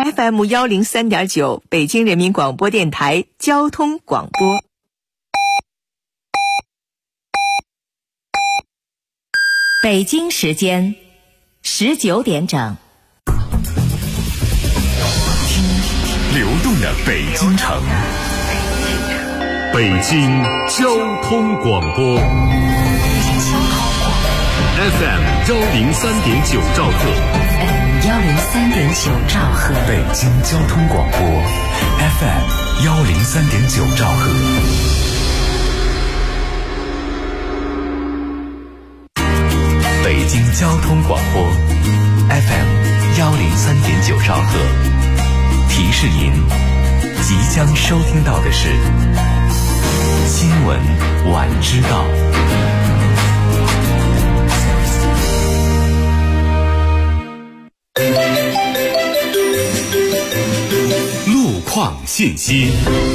FM103.9，北京人民广播电台交通广播。北京时间19点整。 流动的北京城，北京交通广播 FM103.9兆赫 ，FM103.9兆赫， 北京交通广播 FM103.9兆赫。北京交通广播 FM103.9兆赫。提示您，即将收听到的是新闻晚知道。路况信息。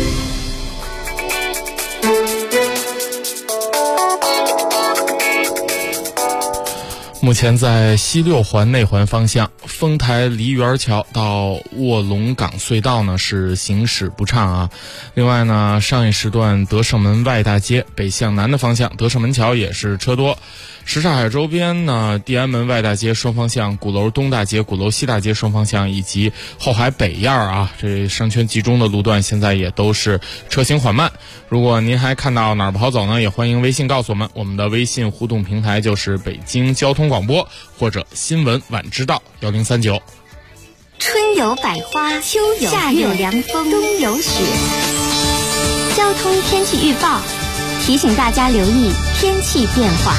目前在西六环内环方向，丰台梨园桥到卧龙岗隧道呢是行驶不畅啊。另外呢，上一时段德胜门外大街北向南的方向，德胜门桥也是车多。什刹海周边呢，地安门外大街双方向、鼓楼东大街、鼓楼西大街双方向以及后海北沿啊，这商圈集中的路段现在也都是车行缓慢。如果您还看到哪儿不好走呢，也欢迎微信告诉我们，我们的微信互动平台就是北京交通广播或者新闻晚知道1039。 春有百花，秋有夏有凉风，冬有雪。交通天气预报提醒大家留意天气变化。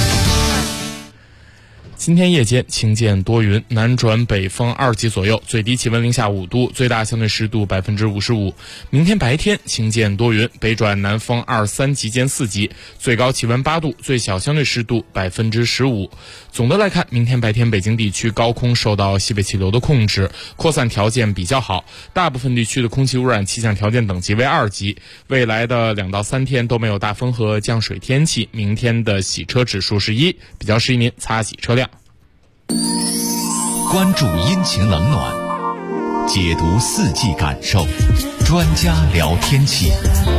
今天夜间晴见多云，南转北风2级左右，最低气温零下5度，最大相对湿度55%。明天白天晴见多云，北转南风2、3级见4级，最高气温8度，最小相对湿度15%。总的来看，明天白天北京地区高空受到西北气流的控制，扩散条件比较好，大部分地区的空气污染气象条件等级为2级。未来的2到3天都没有大风和降水天气，明天的洗车指数是1，比较适宜您擦洗车辆。 关注阴晴冷暖，解读四季感受，专家聊天气。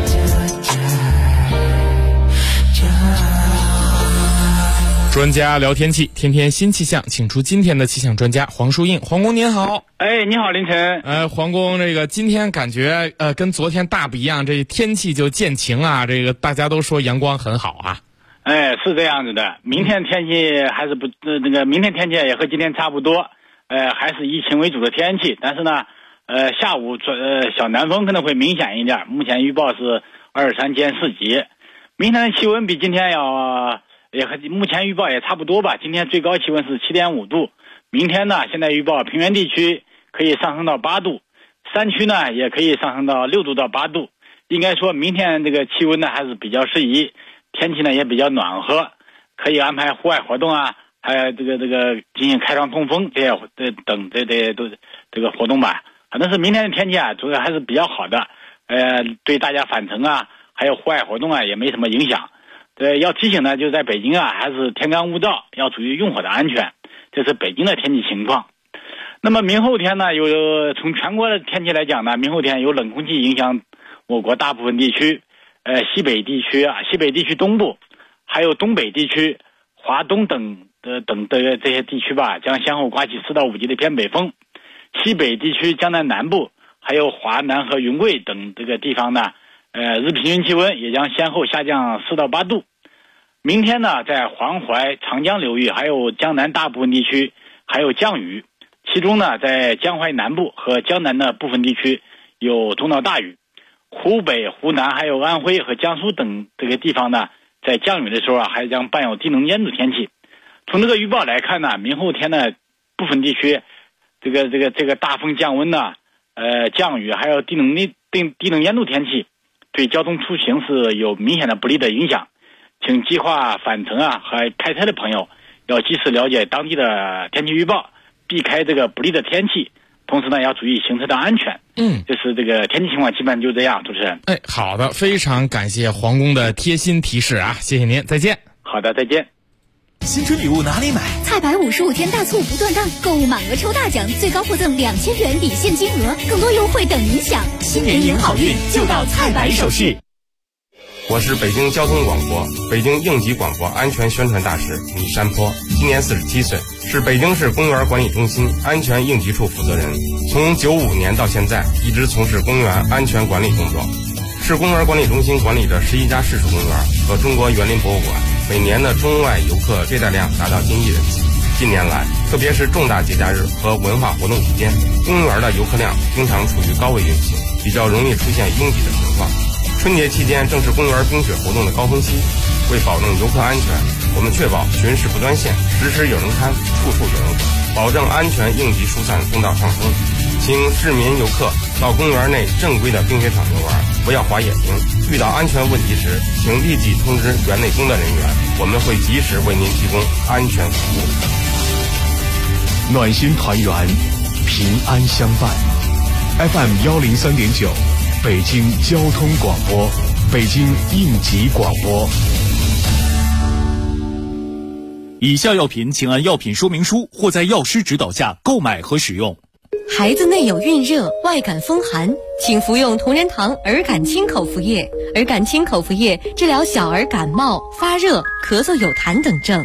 专家聊天气，天天新气象，请出今天的气象专家黄书印。黄工您好。 你好凌晨。 黄工，这个今天感觉跟昨天大不一样，这天气就渐晴啊，这个大家都说阳光很好啊。 是这样子的，明天天气还是不明天天气也和今天差不多，还是以晴为主的天气，但是呢，下午小南风可能会明显一点，目前预报是23见4级。明天的气温比今天也和目前预报也差不多吧，今天最高气温是7.5度，明天呢，现在预报平原地区可以上升到8度，山区呢也可以上升到6度到8度，应该说明天这个气温呢还是比较适宜。天气呢也比较暖和，可以安排户外活动啊，还有这个进行开窗通风这些等这个活动吧。反正是明天的天气啊，主要还是比较好的，对大家返程啊，还有户外活动啊也没什么影响。要提醒呢，就在北京啊，还是天干物燥，要注意用火的安全。这是北京的天气情况。那么明后天呢，从全国的天气来讲呢，明后天有冷空气影响我国大部分地区。西北地区东部，还有东北地区、华东等的这些地区吧，将先后刮起4到5级的偏北风。西北地区、江南南部，还有华南和云贵等这个地方呢，日平均气温也将先后下降4到8度。明天呢，在黄淮、长江流域，还有江南大部分地区还有降雨，其中呢，在江淮南部和江南的部分地区有中到大雨。湖北、湖南还有安徽和江苏等这个地方呢，在降雨的时候啊，还将伴有低能烟度天气。从这个预报来看呢，明后天的部分地区，这个大风降温呢，降雨还有低能烟度天气，对交通出行是有明显的不利的影响。请计划返程啊和开车的朋友要及时了解当地的天气预报，避开这个不利的天气。同时呢，要注意行车的安全。就是这个天气情况基本就这样，主持人。 好的，非常感谢黄工的贴心提示啊，谢谢您，再见。 好的，再见。 新春礼物哪里买？ 菜百55天大促不断档，购物满额抽大奖，最高获赠2000元抵现金额，更多优惠等您享。 新年迎好运，就到菜百首饰。 我是北京交通广播、北京应急广播安全宣传大使米山坡，今年47岁，是北京市公园管理中心安全应急处负责人。从95年到现在，一直从事公园安全管理工作。市公园管理中心管理着11家市属公园和中国园林博物馆，每年的中外游客接待量达到近亿人次。近年来，特别是重大节假日和文化活动期间，公园的游客量经常处于高位运行，比较容易出现拥挤的情况。春节期间正是公园冰雪活动的高峰期，为保证游客安全，我们确保巡视不断线，时时有人看，处处有人管，保证安全应急疏散通道畅通。请市民游客到公园内正规的冰雪场游玩，不要滑野冰。遇到安全问题时，请立即通知园内工作人员，我们会及时为您提供安全服务。 暖心团圆，平安相伴。FM 103.9，北京交通广播，北京应急广播。 以下药品请按药品说明书或在药师指导下购买和使用。 孩子内有孕热、外感风寒，请服用同仁堂儿感清口服液。儿感清口服液治疗小儿感冒、发热、咳嗽有痰等症。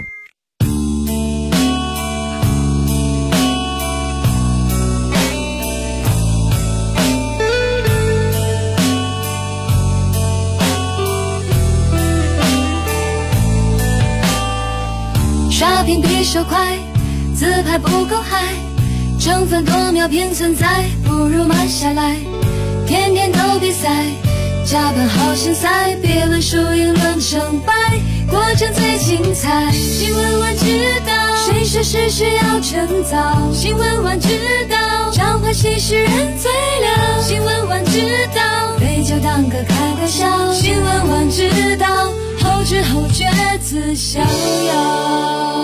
刷屏比手快，自拍不够嗨，争分夺秒拼存在，不如慢下来。天天都比赛，加班好心塞，别论输赢论成败，过程最精彩。新闻晚知道，谁说是需要趁早？新闻晚知道，召唤喜事人最了。新闻晚知道，杯酒当歌开怀笑。新闻晚知道，后知后觉自逍遥。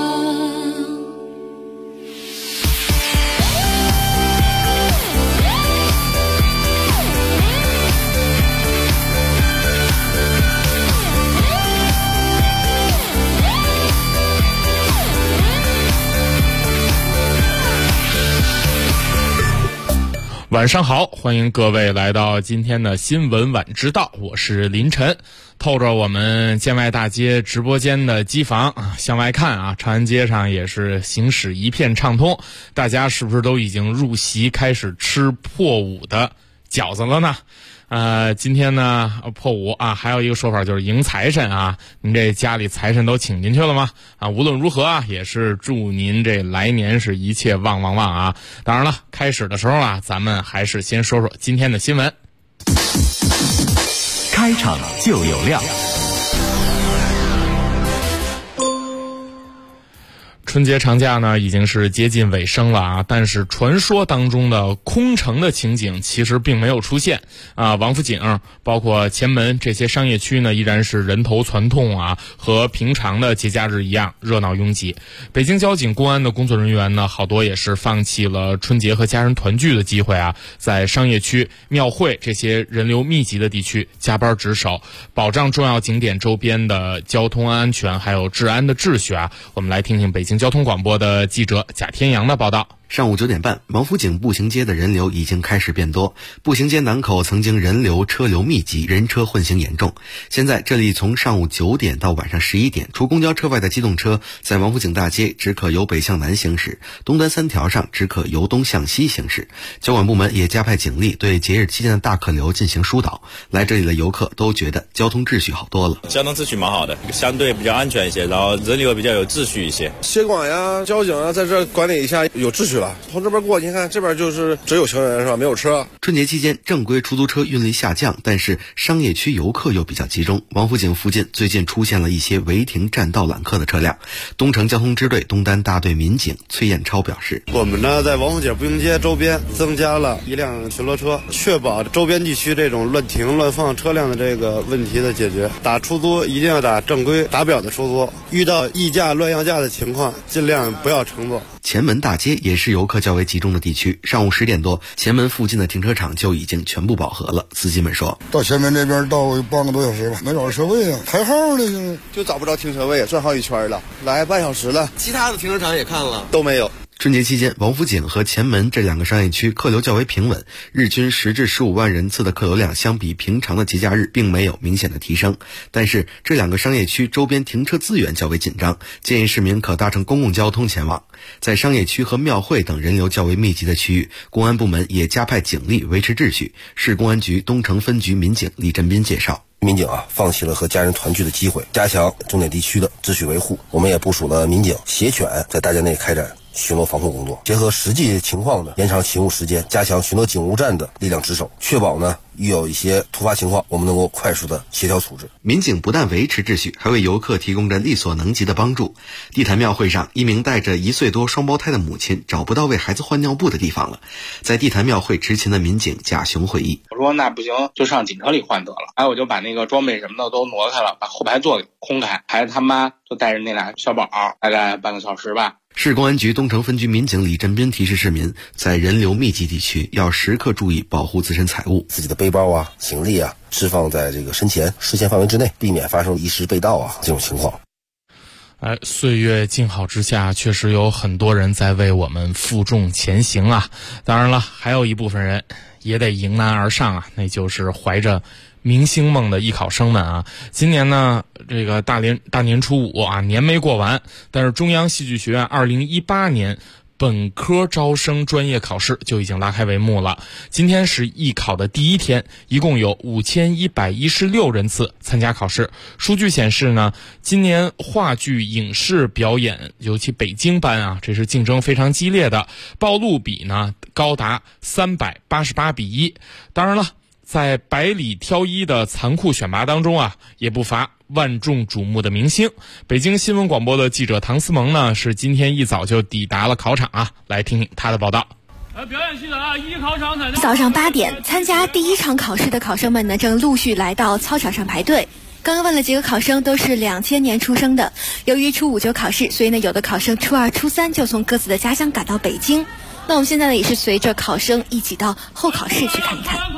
晚上好，欢迎各位来到今天的新闻晚知道，我是林晨。透着我们建外大街直播间的机房向外看啊，长安街上也是行驶一片畅通，大家是不是都已经入席开始吃破五的饺子了呢？今天呢破五啊，还有一个说法就是迎财神啊，您这家里财神都请进去了吗？无论如何啊，也是祝您这来年是一切旺旺旺啊！当然了，开始的时候啊，咱们还是先说说今天的新闻。 开场就有料。 春节长假呢已经是接近尾声了啊，但是传说当中的空城的情景其实并没有出现啊。王府井包括前门这些商业区呢依然是人头攒动啊，和平常的节假日一样热闹拥挤。北京交警公安的工作人员呢，好多也是放弃了春节和家人团聚的机会啊，在商业区、庙会这些人流密集的地区加班值守，保障重要景点周边的交通安全还有治安的秩序啊。我们来听听北京交通广播的记者贾天阳的报道。 上午9点半，王府井步行街的人流已经开始变多。步行街南口曾经人流车流密集，人车混行严重。现在这里从上午9点到晚上11点，除公交车外的机动车在王府井大街只可由北向南行驶，东单3条上只可由东向西行驶。交管部门也加派警力对节日期间的大客流进行疏导。来这里的游客都觉得交通秩序好多了。 交通秩序蛮好的，相对比较安全一些，然后人流比较有秩序一些。 协管呀、交警啊，在这管理一下有秩序了。从这边过，你看这边就是只有行人是吧？没有车。 春节期间正规出租车运力下降，但是商业区游客又比较集中。王府井附近最近出现了一些违停占道揽客的车辆。东城交通支队东单大队民警崔彦超表示， 我们呢在王府井步行街周边增加了一辆巡逻车，确保周边地区这种乱停乱放车辆的这个问题的解决。打出租一定要打正规打表的出租，遇到议价乱要价的情况尽量不要乘坐。 前门大街也是游客较为集中的地区。上午10点多，前门附近的停车场就已经全部饱和了。司机们说， 到前门这边到半个多小时吧，没找着车位啊，排号呢， 就找不着停车位，转好几圈了，来半小时了。 其他的停车场也看了， 都没有。 春节期间，王府井和前门这2个商业区客流较为平稳，日均10至15万人次的客流量相比平常的节假日并没有明显的提升。但是这2个商业区周边停车资源较为紧张，建议市民可搭乘公共交通前往。在商业区和庙会等人流较为密集的区域，公安部门也加派警力维持秩序。市公安局东城分局民警李振斌介绍， 民警放弃了和家人团聚的机会，加强重点地区的秩序维护。我们也部署了民警携犬在大街内开展巡逻防控工作，结合实际情况呢，延长勤务时间，加强巡逻警务站的力量值守，确保呢遇有一些突发情况，我们能够快速的协调处置。 民警不但维持秩序，还为游客提供着力所能及的帮助。地坛庙会上，一名带着1岁多双胞胎的母亲找不到为孩子换尿布的地方了。在地坛庙会执勤的民警贾雄回忆， 我说那不行，就上警车里换得了。我就把那个装备什么的都挪开了，把后排座给空开，孩子他妈就带着那俩小宝，大概半个小时吧。 市公安局东城分局民警李振斌提示市民，在人流密集地区要时刻注意保护自身财物， 自己的背包行李释放在这个身前视线范围之内，避免发生遗失被盗这种情况。 岁月静好之下，确实有很多人在为我们负重前行啊。当然了，还有一部分人也得迎难而上啊，那就是怀着明星梦的艺考生们啊。今年呢，这个大年初5年没过完，但是中央戏剧学院2018年本科招生专业考试就已经拉开帷幕了。今天是艺考的第1天，一共有5116人次参加考试。数据显示呢，今年话剧影视表演，尤其北京班这是竞争非常激烈的，报录比呢高达388比1。当然了，在百里挑一的残酷选拔当中也不乏万众瞩目的明星。北京新闻广播的记者唐思萌呢，是今天一早就抵达了考场来听听他的报道。 表演系的一考场早上8点，参加第1场考试的考生们呢，正陆续来到操场上排队。刚刚问了几个考生，都是2000年出生的。由于初5就考试，所以呢，有的考生初2、初3就从各自的家乡赶到北京。那我们现在呢，也是随着考生一起到候考室去看一看。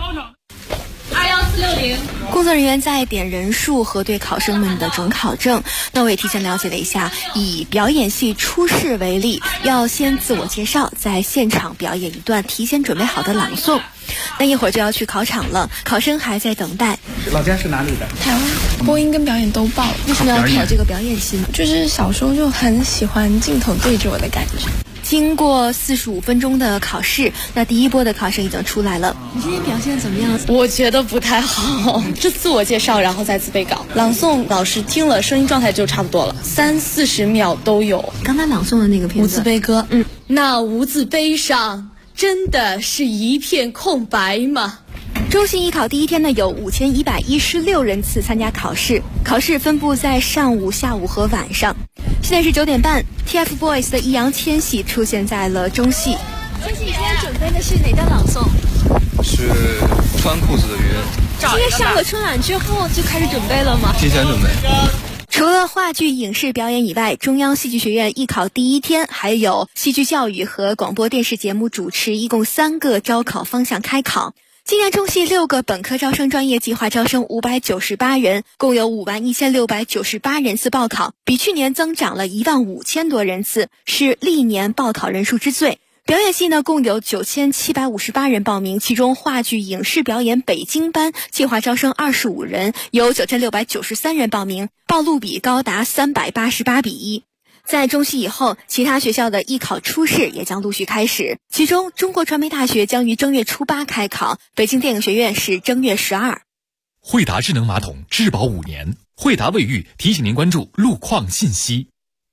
21460， 工作人员在点人数核对考生们的准考证。那我也提前了解了一下，以表演系初试为例，要先自我介绍，在现场表演一段提前准备好的朗诵。那一会儿就要去考场了，考生还在等待。 老家是哪里的？ 台湾，播音跟表演都报了。 为什么要考这个表演系呢？ 就是小时候就很喜欢镜头对着我的感觉。 经过45分钟的考试，那第1波的考生已经出来了。你今天表现怎么样？ 我觉得不太好，就自我介绍，然后再自备稿。朗诵老师听了，声音状态就差不多了，30-40秒都有。 刚才朗诵的那个片子， 无字悲歌。那无字悲上，真的是一片空白吗？ 中戏艺考第1天呢，有5116人次参加考试，考试分布在上午、下午和晚上。现在是9点半 ，TFBOYS 的易烊千玺出现在了中戏。千玺，今天准备的是哪段朗诵？ 是穿裤子的鱼。 今天上了春晚之后就开始准备了吗？ 提前准备。 除了话剧、影视表演以外，中央戏剧学院艺考第1天还有戏剧教育和广播电视节目主持，一共3个招考方向开考。今年中戏6个本科招生专业计划招生598人，共有51698人次报考，比去年增长了15000多人次，是历年报考人数之最。表演系呢，共有9758人报名，其中话剧影视表演北京班计划招生25人，有9693人报名，报录比高达388比1。在中戏以后，其他学校的艺考初试也将陆续开始，其中中国传媒大学将于正月初8开考，北京电影学院是正月12。 惠达智能马桶质保5年，惠达卫浴提醒您关注路况信息。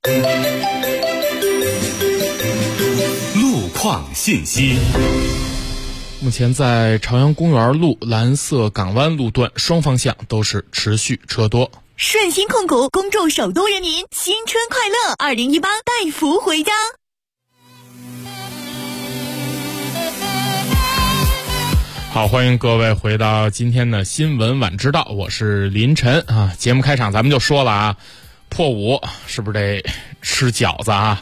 路况信息。 目前在朝阳公园路蓝色港湾路段双方向都是持续车多。 顺鑫控股恭祝首都人民新春快乐，2018带福回家。 好，欢迎各位回到今天的新闻晚知道，我是林晨节目开场咱们就说了破5是不是得吃饺子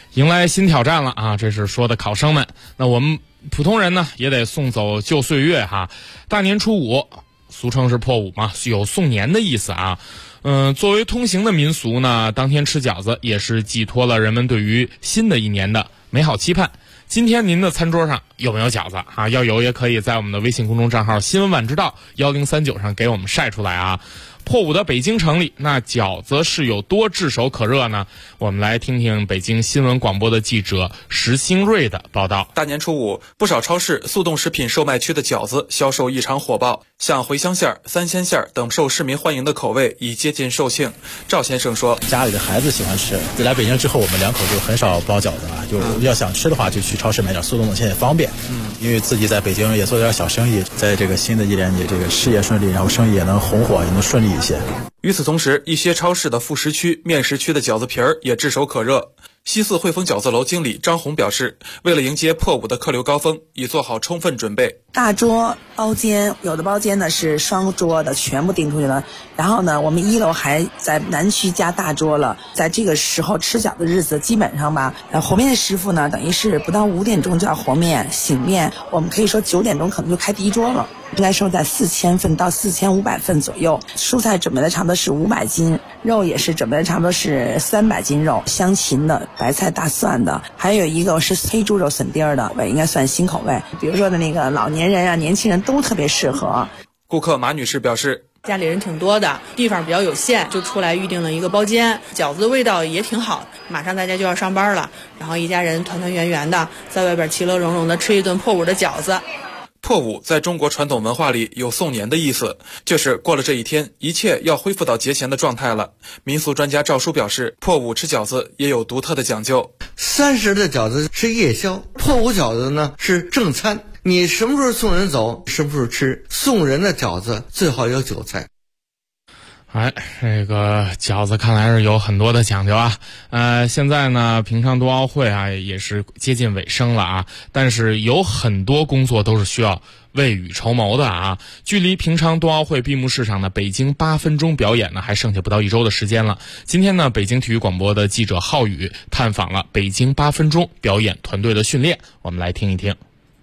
迎来新挑战了啊！这是说的考生们。那我们普通人呢，也得送走旧岁月哈。大年初五，俗称是破五嘛，有送年的意思啊。作为通行的民俗呢，当天吃饺子也是寄托了人们对于新的一年的美好期盼。今天您的餐桌上有没有饺子啊？要有也可以在我们的微信公众账号新闻晚知道1039上给我们晒出来啊。破五的北京城里，那饺子是有多炙手可热呢？我们来听听北京新闻广播的记者石兴瑞的报道。 大年初五，不少超市、速冻食品售卖区的饺子销售异常火爆，像茴香馅、三鲜馅等受市民欢迎的口味已接近售罄。赵先生说， 家里的孩子喜欢吃，来北京之后我们两口就很少包饺子了，就要想吃的话就去超市买点速冻的，现在方便。因为自己在北京也做点小生意，在这个新的一年里，这个事业顺利，然后生意也能红火，也能顺利一些。 与此同时，一些超市的副食区、面食区的饺子皮儿也炙手可热。西四汇丰饺子楼经理张红表示，为了迎接破五的客流高峰，已做好充分准备。 大桌包间，有的包间呢是双桌的，全部订出去了。然后呢，我们1楼还在南区加大桌了。在这个时候吃饺子日子，基本上吧，和面的师傅呢，等于是不到5点钟就要和面、醒面，我们可以说9点钟可能就开第一桌了。应该说在4000份到4500份左右。蔬菜准备的差不多是500斤，肉也是准备的差不多是300斤肉，香芹的、白菜、大蒜的，还有一个是黑猪肉笋丁的，应该算新口味。比如说的那个老年人啊、年轻人都特别适合。 顾客马女士表示， 家里人挺多的，地方比较有限，就出来预定了一个包间，饺子的味道也挺好，马上大家就要上班了，然后一家人团团圆圆的在外边其乐融融的吃一顿破五的饺子。 破五在中国传统文化里有送年的意思，就是过了这一天，一切要恢复到节前的状态了。民俗专家赵叔表示，破五吃饺子也有独特的讲究。 30的饺子是夜宵，破五饺子呢是正餐。你什么时候送人走，什么时候吃。送人的饺子最好有韭菜。 这个饺子看来是有很多的讲究啊。现在呢，平昌冬奥会啊也是接近尾声了啊，但是有很多工作都是需要未雨绸缪的啊。距离平昌冬奥会闭幕式上的北京8分钟表演呢，还剩下不到1周的时间了。今天呢，北京体育广播的记者浩宇探访了北京8分钟表演团队的训练，我们来听一听。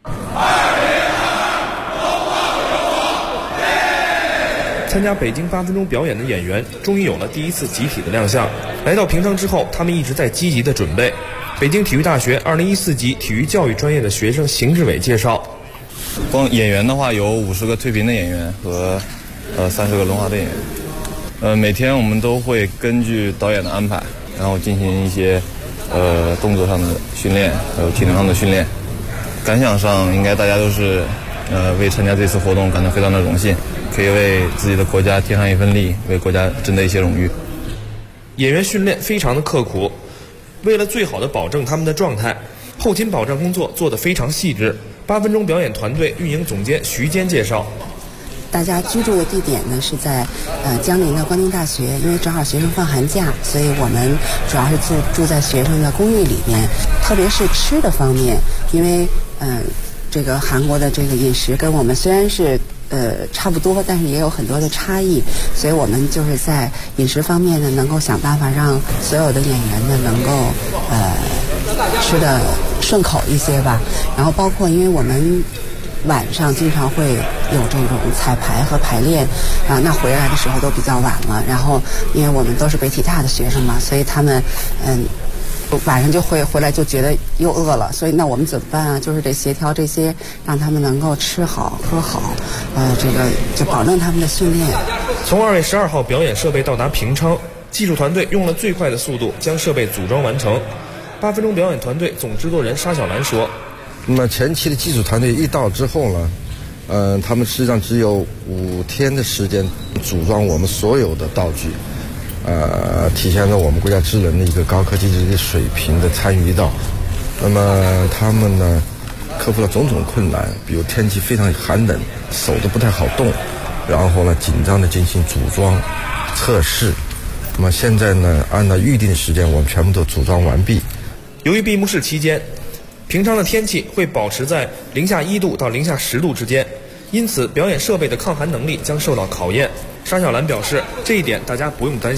参加北京8分钟表演的演员终于有了第一次集体的亮相。来到平昌之后，他们一直在积极的准备。北京体育大学2014级体育教育专业的学生邢志伟介绍， 光演员的话有50个退屏的演员和30个轮滑的演员。每天我们都会根据导演的安排，然后进行一些动作上的训练，还有体能上的训练。感想上应该大家都是为参加这次活动感到非常的荣幸，可以为自己的国家添上一份力，为国家争得一些荣誉。 演员训练非常的刻苦，为了最好的保证他们的状态，后勤保障工作做得非常细致。8分钟表演团队运营总监徐坚介绍， 大家居住的地点呢是在江宁的光宁大学，因为正好学生放寒假，所以我们主要是住在学生的公寓里面。特别是吃的方面，因为这个韩国的这个饮食跟我们虽然是差不多，但是也有很多的差异，所以我们就是在饮食方面呢，能够想办法让所有的演员呢能够吃的顺口一些吧。然后包括因为我们晚上经常会有这种彩排和排练啊，那回来的时候都比较晚了。然后因为我们都是北体大的学生嘛，所以他们晚上就会回来就觉得又饿了，所以那我们怎么办啊？就是得协调这些，让他们能够吃好喝好，这个就保证他们的训练。 从2月12号表演设备到达平昌，技术团队用了最快的速度将设备组装完成。8分钟表演团队总制作人沙小兰说：“ 那么前期的技术团队一到之后呢，他们实际上只有5天的时间组装我们所有的道具。”体现了我们国家智能的一个高科技的水平的参与到。那么他们呢，克服了种种困难，比如天气非常寒冷，手都不太好动，然后呢紧张的进行组装测试。那么现在呢，按照预定的时间，我们全部都组装完毕。 由于闭幕式期间，平常的天气会保持在-1度到-10度之间，因此表演设备的抗寒能力将受到考验。沙小兰表示，这一点大家不用担心。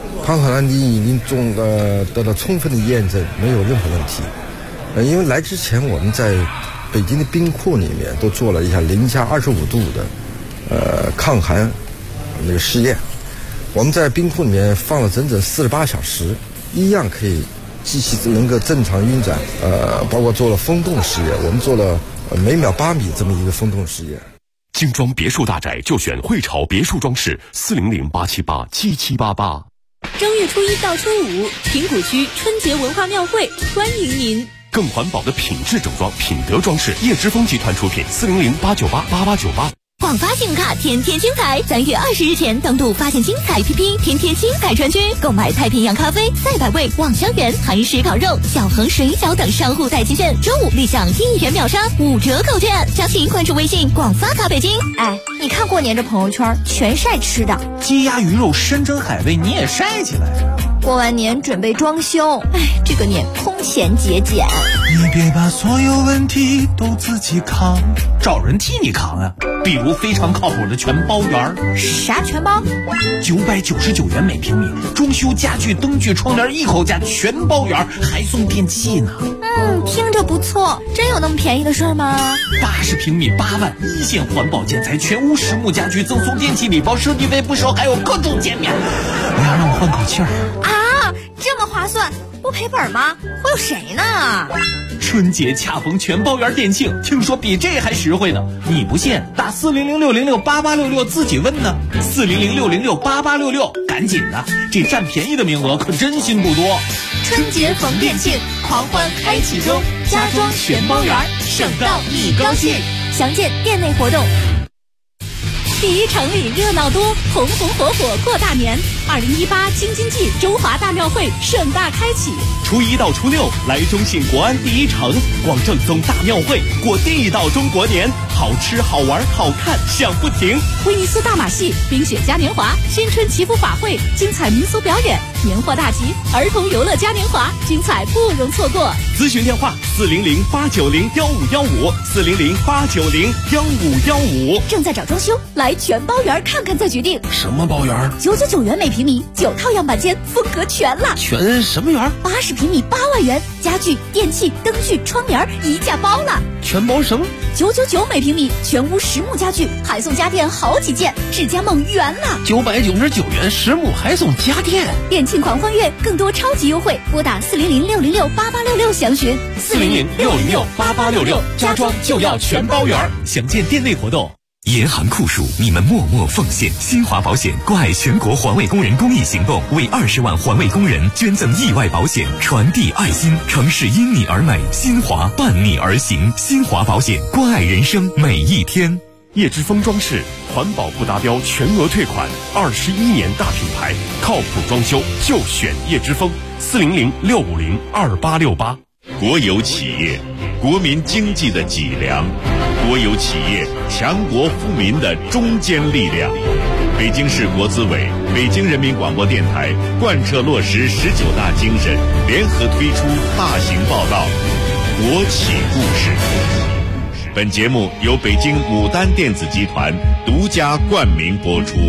抗海蓝迪已经得到充分的验证，没有任何问题。因为来之前我们在北京的冰库里面都做了一下-25度的抗寒那个试验，我们在冰库里面放了整整48小时，一样可以机器能够正常运转。包括做了风洞试验，我们做了每秒8米这么一个风洞试验。 精装别墅大宅就选汇潮别墅装饰，400-878-7788。 正月初1到初5，平谷区春节文化庙会欢迎您。 更环保的品质整装，品德装饰，叶之峰集团出品，400-898-8898。 广发信用卡天天精彩，3月20日前登录发现精彩 APP， 天天精彩专区购买太平洋咖啡、赛百味、望香园、韩式烤肉、小恒水饺等商户代金券，周5立享1元秒杀5折购券。详情关注微信广发卡北京。 哎，你看过年这朋友圈全晒吃的， 鸡鸭鱼肉、山珍海味你也晒起来呀。 过完年准备装修，哎，这个年空前节俭。 你别把所有问题都自己扛，找人替你扛啊。比如非常靠谱的全包园。 啥全包 ？999元每平米，装修家具、灯具、窗帘一口价，全包园，还送电器呢。 听着不错，真有那么便宜的事儿吗 ？80平米8万，一线环保建材，全屋实木家居，赠送电器礼包，设计费不收，还有各种减免。不要让我换口气儿啊！这么划算，不赔本吗？忽悠谁呢？ 春节恰逢全包园店庆，听说比这还实惠呢。你不信，打400-606-8866自己问呢。400-606-8866，赶紧的，这占便宜的名额可真心不多。 春节逢店庆，狂欢开启中，家装全包园，省到你高兴。 详见店内活动。 第一城里热闹多，红红火火过大年。2018京津冀中华大庙会盛大开启， 初1到初6来中信国安第一城，逛正宗大庙会，过地道中国年，好吃好玩好看享不停。 威尼斯大马戏、冰雪嘉年华、新春祈福法会，精彩民俗表演，年货大集，儿童游乐嘉年华，精彩不容错过。 咨询电话400-890-1515，400-890-1515。 正在找装修，来全包园看看再决定。 什么包园 ？999元每平米，9套样板间，风格全了。 全什么园 ？80平米8万元，家具、电器、灯具、窗帘一价包了。 全包什么 ？999每平米，全屋实木家具，还送家电好几件，智家梦圆了。 999元实木还送家电， 店庆狂欢月，更多超级优惠，拨打400-606-8866详询。 400-606-8866，家装就要全包圆。详见店内活动。严寒酷暑，你们默默奉献。新华保险关爱全国环卫工人公益行动，为20万环卫工人捐赠意外保险，传递爱心。城市因你而美，新华伴你而行。新华保险，关爱人生每一天。叶之峰装饰，环保不达标全额退款，21年大品牌，靠谱装修就选叶之峰。400-650-2868。 国有企业，国民经济的脊梁；国有企业，强国富民的中坚力量。北京市国资委、北京人民广播电台贯彻落实19大精神，联合推出大型报道《国企故事》。本节目由北京牡丹电子集团独家冠名播出。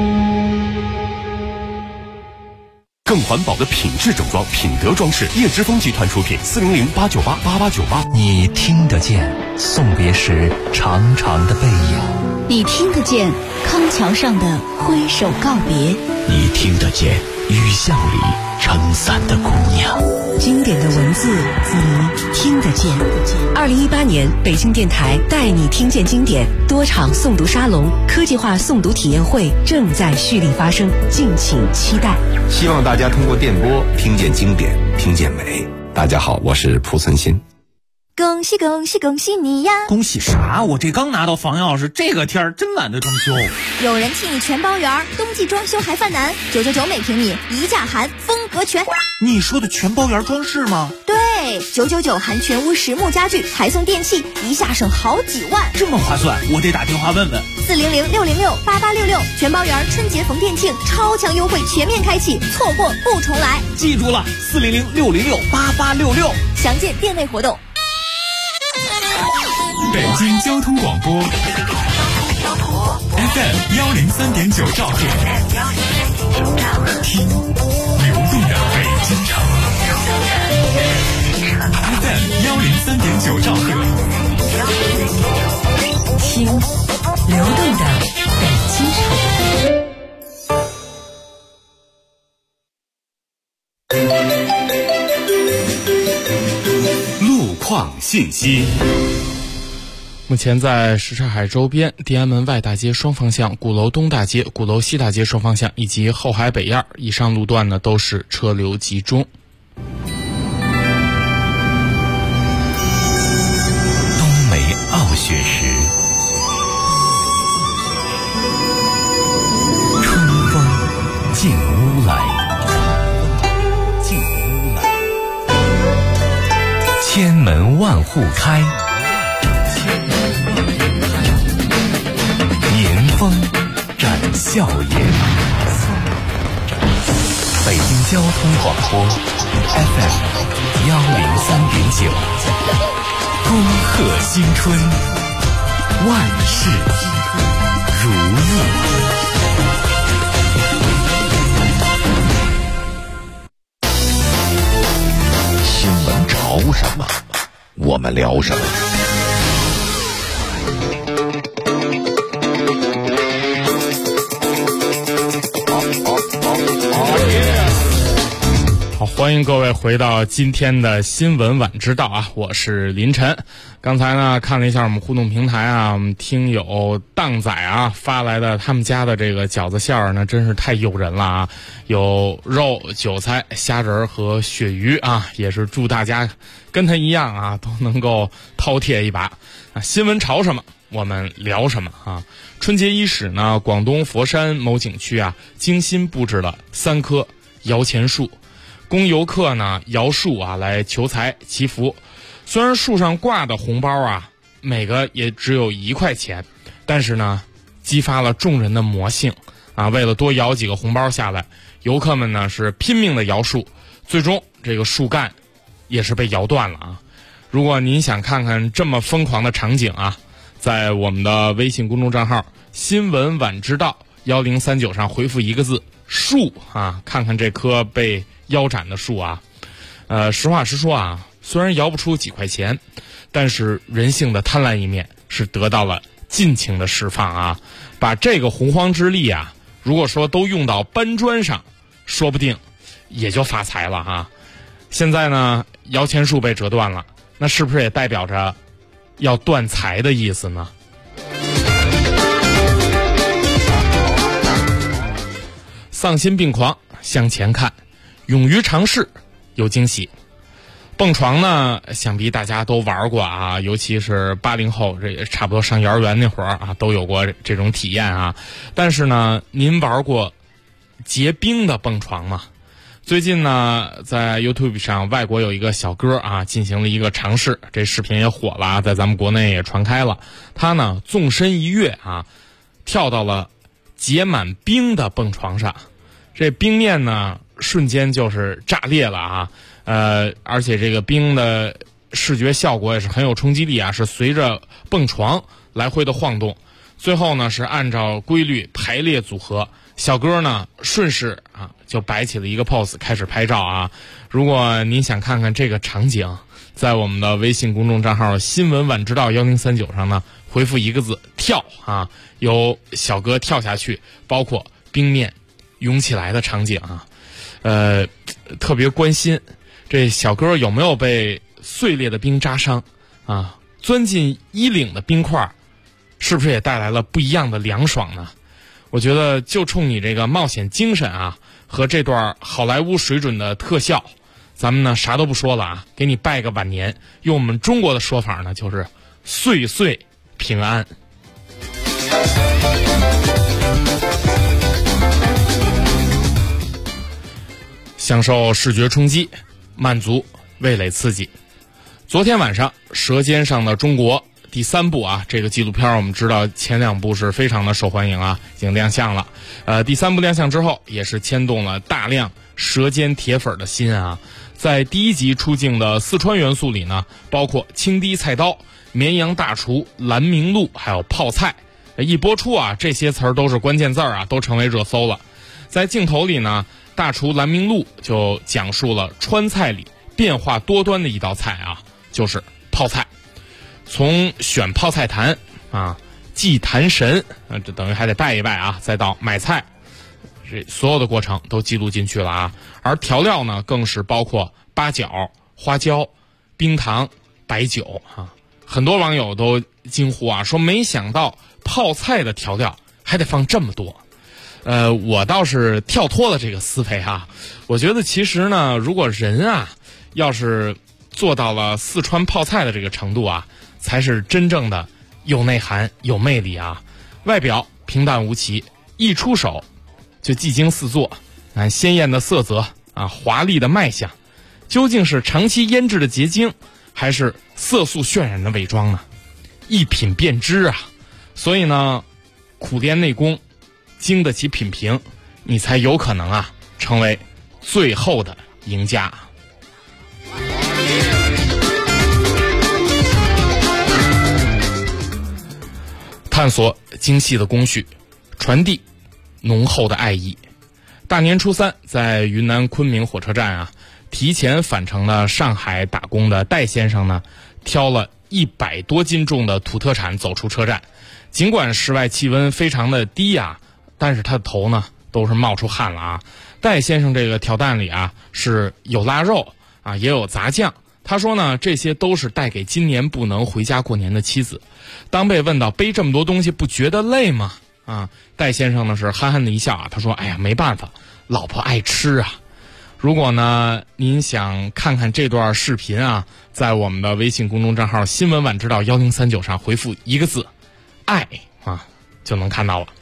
更环保的品质整装，品德装饰，叶之峰集团出品，400-898-8898。 你听得见送别时长长的背影， 你听得见康桥上的挥手告别， 你听得见雨巷里撑伞的姑娘。 经典的文字，你听得见。 2018年北京电台带你听见经典多场诵读沙龙、科技化诵读体验会正在蓄力发生，敬请期待。 希望大家通过电波听见经典，听见美。大家好，我是蒲存昕。 恭喜恭喜恭喜你呀！ 恭喜啥？我这刚拿到房钥匙，这个天儿真懒得装修。 有人替你全包圆，冬季装修还犯难，999每平米，一价含，风格全。 你说的全包圆装饰吗？ 对，999含全屋实木家具，还送电器，一下省好几万。 这么划算，我得打电话问问。 400-606-8866，全包圆春节逢店庆，超强优惠全面开启，错过不重来。 记住了，400-606-8866， 详见店内活动。 北京交通广播 FM103.9兆赫，听流动的北京城。FM103.9兆赫， 听流动的北京城。 路况信息。 目前在什刹海周边地安门外大街双方向、鼓楼东大街、鼓楼西大街双方向以及后海北沿以上路段呢都是车流集中。 冬梅傲雪时，春风进屋来，千门万户开，年风展笑颜。北京交通广播 FM103.9，恭贺新春，万事如意。 新闻潮什么，我们聊什么。 好，欢迎各位回到今天的新闻晚知道啊，我是林晨。刚才呢看了一下我们互动平台啊，我们听友荡仔啊发来的他们家的这个饺子馅儿呢，真是太诱人了啊！有肉、韭菜、虾仁和鳕鱼啊，也是祝大家跟他一样啊，都能够饕餮一把啊！新闻潮什么，我们聊什么啊？春节伊始呢，广东佛山某景区啊，精心布置了3棵摇钱树，供游客呢摇树啊来求财祈福。虽然树上挂的红包啊，每个也只有1块钱，但是呢，激发了众人的魔性啊！为了多摇几个红包下来，游客们呢是拼命的摇树，最终这个树干也是被摇断了啊！如果您想看看这么疯狂的场景啊，在我们的微信公众账号新闻晚知道1039上回复1个字树啊，看看这棵被腰斩的树啊。实话实说啊，虽然摇不出几块钱，但是人性的贪婪一面是得到了尽情的释放啊！把这个洪荒之力啊，如果说都用到搬砖上，说不定也就发财了哈。现在呢，摇钱树被折断了，那是不是也代表着要断财的意思呢？丧心病狂向前看，勇于尝试有惊喜。蹦床呢，想必大家都玩过啊，尤其是80后，这也差不多上幼儿园那会儿啊，都有过这种体验啊。但是呢，您玩过结冰的蹦床吗？最近呢，在 YouTube 上，外国有一个小哥啊，进行了一个尝试，这视频也火了啊，在咱们国内也传开了。他呢，纵身一跃啊，跳到了结满冰的蹦床上，这冰面呢，瞬间就是炸裂了啊。而且这个冰的视觉效果也是很有冲击力啊，是随着蹦床来回的晃动，最后呢是按照规律排列组合。小哥呢顺势啊就摆起了一个 pose 开始拍照啊。如果您想看看这个场景，在我们的微信公众账号新闻晚知道1039上呢，回复1个字跳啊，由小哥跳下去，包括冰面涌起来的场景啊。特别关心这小哥有没有被碎裂的冰扎伤啊？钻进衣领的冰块，是不是也带来了不一样的凉爽呢？我觉得就冲你这个冒险精神啊，和这段好莱坞水准的特效，咱们呢啥都不说了啊，给你拜个晚年。用我们中国的说法呢，就是岁岁平安。享受视觉冲击，满足味蕾刺激。昨天晚上《舌尖上的中国》第3部啊，这个纪录片我们知道前2部是非常的受欢迎啊，已经亮相了。第3部亮相之后，也是牵动了大量舌尖铁粉的心啊。在第1集出镜的四川元素里呢，包括清低菜刀、绵阳大厨蓝明路，还有泡菜。 一播出啊，这些词儿都是关键字啊，都成为热搜了。在镜头里呢，大厨蓝明路就讲述了川菜里变化多端的一道菜啊，就是泡菜。从选泡菜坛啊，祭坛神这等于还得拜一拜啊，再到买菜，这所有的过程都记录进去了啊。而调料呢，更是包括八角、花椒、冰糖、白酒啊。很多网友都惊呼啊，说没想到泡菜的调料还得放这么多。我倒是跳脱了这个思维啊，我觉得其实呢，如果人啊要是做到了四川泡菜的这个程度啊，才是真正的有内涵有魅力啊。外表平淡无奇，一出手就技惊四座啊，鲜艳的色泽啊，华丽的卖相，究竟是长期腌制的结晶，还是色素渲染的伪装呢？一品便知啊。所以呢，苦练内功，经得起品评，你才有可能啊成为最后的赢家。探索精细的工序，传递浓厚的爱意。大年初三，在云南昆明火车站啊，提前返程的上海打工的戴先生呢，挑了100多斤重的土特产走出车站。尽管室外气温非常的低啊，但是他的头呢都是冒出汗了啊。戴先生这个挑担里啊是有腊肉啊，也有杂酱。他说呢，这些都是带给今年不能回家过年的妻子。当被问到背这么多东西不觉得累吗？啊，戴先生呢是憨憨的一笑啊，他说：“哎呀，没办法，老婆爱吃啊。”如果呢您想看看这段视频啊，在我们的微信公众账号新闻晚知道1039上回复一个字“爱”啊，就能看到了。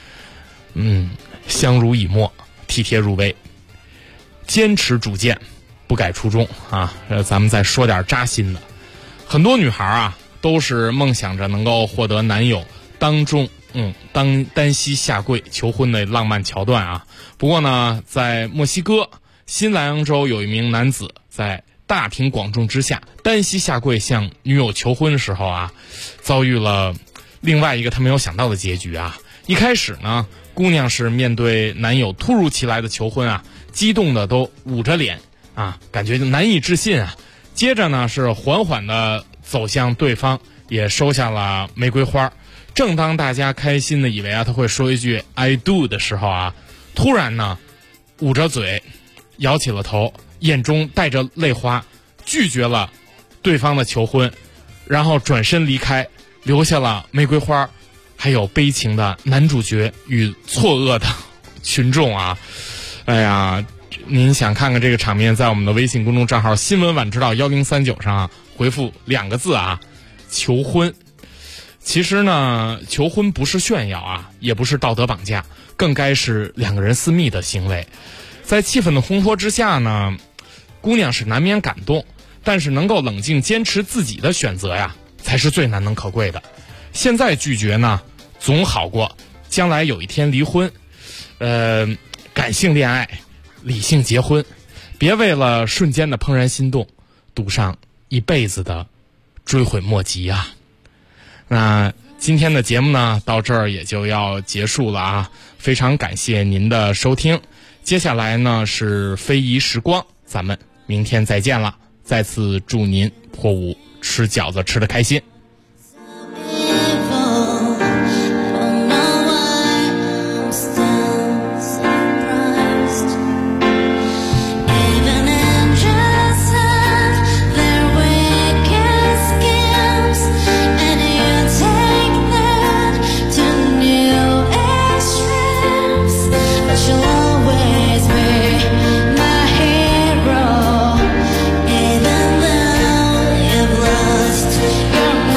相濡以沫，体贴入微，坚持主见，不改初衷啊。咱们再说点扎心的。很多女孩啊都是梦想着能够获得男友单膝下跪求婚的浪漫桥段啊。不过呢，在墨西哥新莱昂州有一名男子在大庭广众之下单膝下跪向女友求婚的时候啊，遭遇了另外一个他没有想到的结局啊。一开始呢，姑娘是面对男友突如其来的求婚啊，激动的都捂着脸啊，感觉就难以置信啊。接着呢，是缓缓的走向对方，也收下了玫瑰花。正当大家开心的以为啊他会说一句 I do 的时候啊，突然呢捂着嘴摇起了头，眼中带着泪花，拒绝了对方的求婚，然后转身离开，留下了玫瑰花还有悲情的男主角与错愕的群众啊。哎呀，您想看看这个场面，在我们的微信公众账号新闻晚知道1039上啊，回复2个字啊，求婚。其实呢，求婚不是炫耀啊，也不是道德绑架，更该是两个人私密的行为。在气氛的烘托之下呢，姑娘是难免感动，但是能够冷静坚持自己的选择呀，才是最难能可贵的。现在拒绝呢，总好过将来有一天离婚。感性恋爱，理性结婚，别为了瞬间的怦然心动，赌上一辈子的追悔莫及啊。那今天的节目呢，到这儿也就要结束了啊！非常感谢您的收听，接下来呢是非遗时光，咱们明天再见了。再次祝您破五吃饺子吃得开心。 You're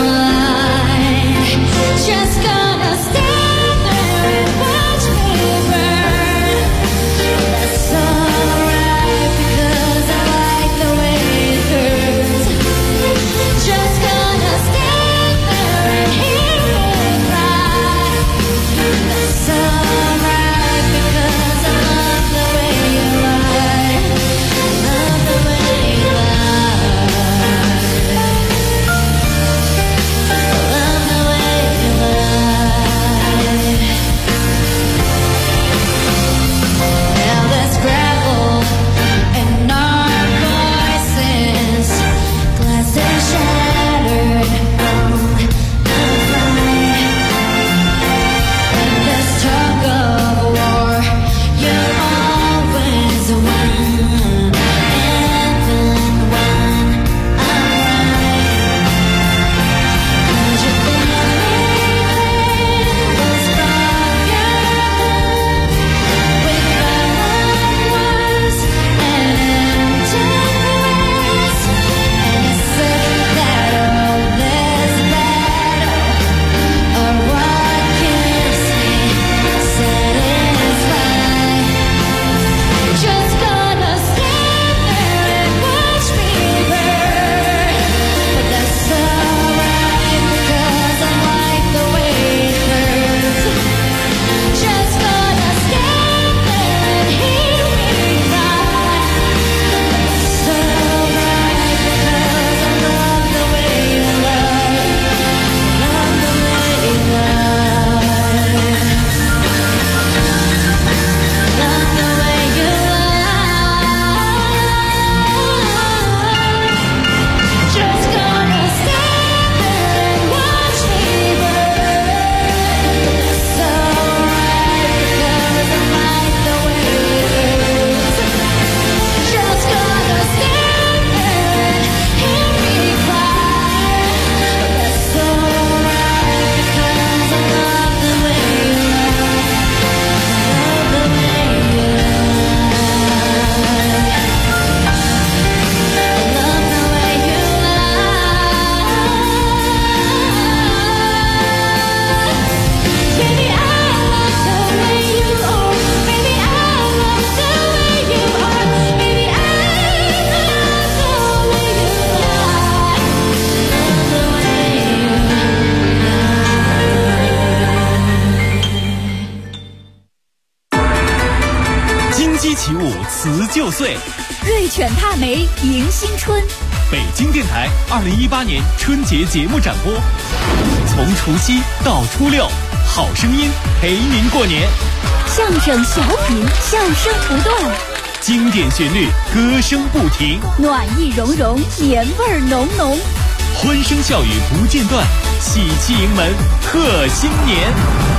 起舞辞旧岁， 瑞犬踏梅迎新春。 北京电台2018年春节节目展播，从除夕到初六，好声音陪您过年。 相声小品，笑声不断， 经典旋律，歌声不停， 暖意融融，年味浓浓， 欢声笑语不间断，喜气迎门贺新年。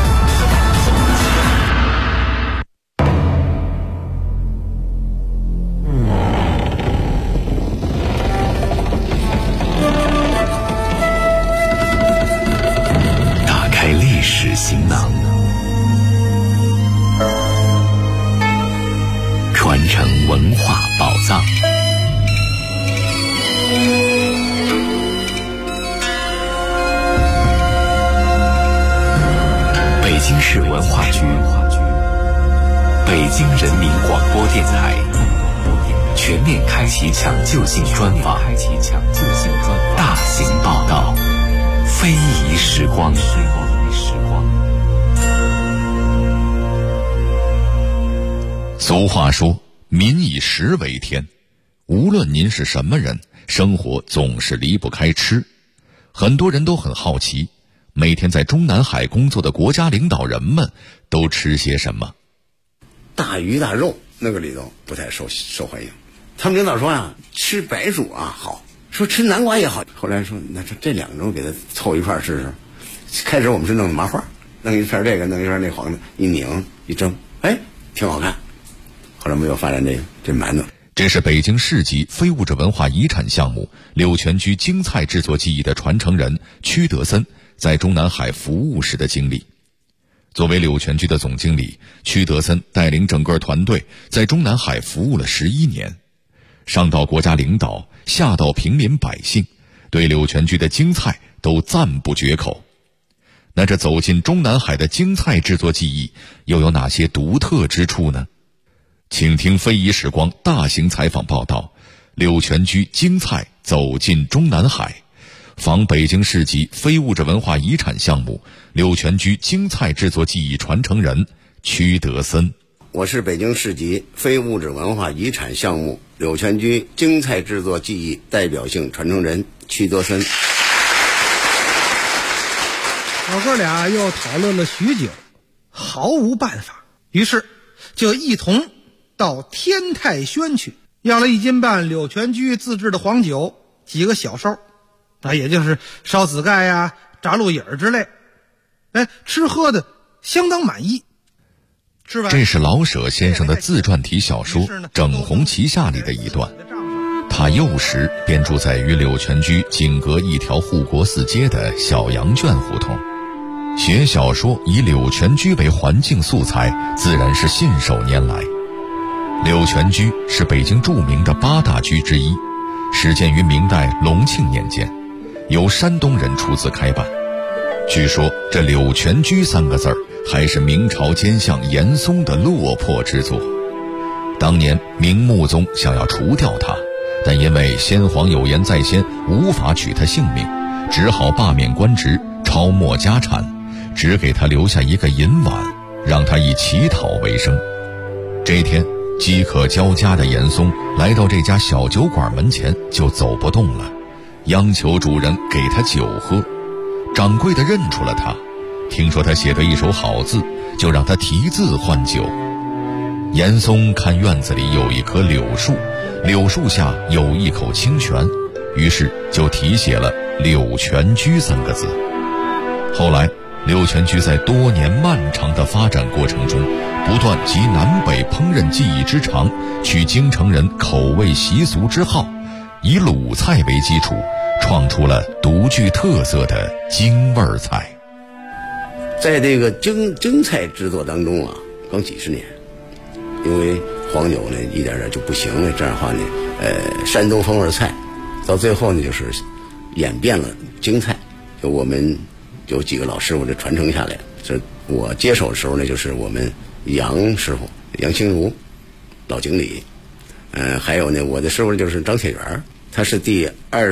打开历史行囊，传承文化宝藏。北京市文化局、北京人民广播电台全面开启抢救性专访，大型报道，非遗时光。 俗话说，民以食为天。无论您是什么人，生活总是离不开吃。很多人都很好奇，每天在中南海工作的国家领导人们都吃些什么？ 大鱼大肉那个里头不太受欢迎。他们领导说啊，吃白薯啊好，说吃南瓜也好。后来说那这两种给它凑一块试试。开始我们是弄麻花，弄一片这个，弄一片那黄的，一拧一蒸，哎，挺好看。后来我们又发展这馒头。 这是北京市级非物质文化遗产项目柳泉居京菜制作技艺的传承人屈德森在中南海服务时的经历。作为柳泉居的总经理，屈德森带领整个团队在中南海服务了11年，上到国家领导，下到平民百姓，对柳泉居的京菜都赞不绝口。那这走进中南海的京菜制作技艺又有哪些独特之处呢？请听非遗时光大型采访报道，柳泉居京菜走进中南海，访北京市级非物质文化遗产项目柳泉居京菜制作技艺传承人屈德森。 我是北京市级非物质文化遗产项目柳泉居京菜制作技艺代表性传承人屈德森。 老哥俩又讨论了许久，毫无办法，于是就一同到天泰轩去，要了1斤半柳泉居自制的黄酒，几个小烧，也就是烧子盖呀、炸鹿眼之类。吃喝的相当满意。 这是老舍先生的自传体小说《整红旗下》里的一段。他幼时便住在与柳泉居仅隔一条护国寺街的小羊圈胡同，写小说以柳泉居为环境素材，自然是信手拈来。柳泉居是北京著名的8大居之一，始建于明代隆庆年间，由山东人出资开办。据说这柳泉居3个字儿还是明朝奸相严嵩的落魄之作。当年明穆宗想要除掉他，但因为先皇有言在先，无法取他性命，只好罢免官职，抄没家产，只给他留下一个银碗，让他以乞讨为生。这天饥渴交加的严嵩来到这家小酒馆门前，就走不动了，央求主人给他酒喝。掌柜的认出了他，听说他写得一手好字，就让他题字换酒。严嵩看院子里有一棵柳树，柳树下有一口清泉，于是就题写了柳泉居3个字。后来柳泉居在多年漫长的发展过程中，不断集南北烹饪技艺之长，取京城人口味习俗之好，以鲁菜为基础，创出了独具特色的京味菜。 在这个京菜制作当中啊，刚几十年，因为黄酒呢一点点就不行了，这样的话呢，山东风味菜，到最后呢就是演变了京菜。就我们有几个老师傅这传承下来，这我接手的时候呢，就是我们杨师傅杨兴如老经理，还有呢我的师傅就是张铁元，他是第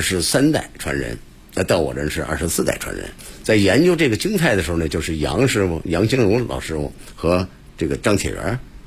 23代传人，那到我这是24代传人。在研究这个京菜的时候呢，就是杨师傅杨兴如老师傅和这个张铁元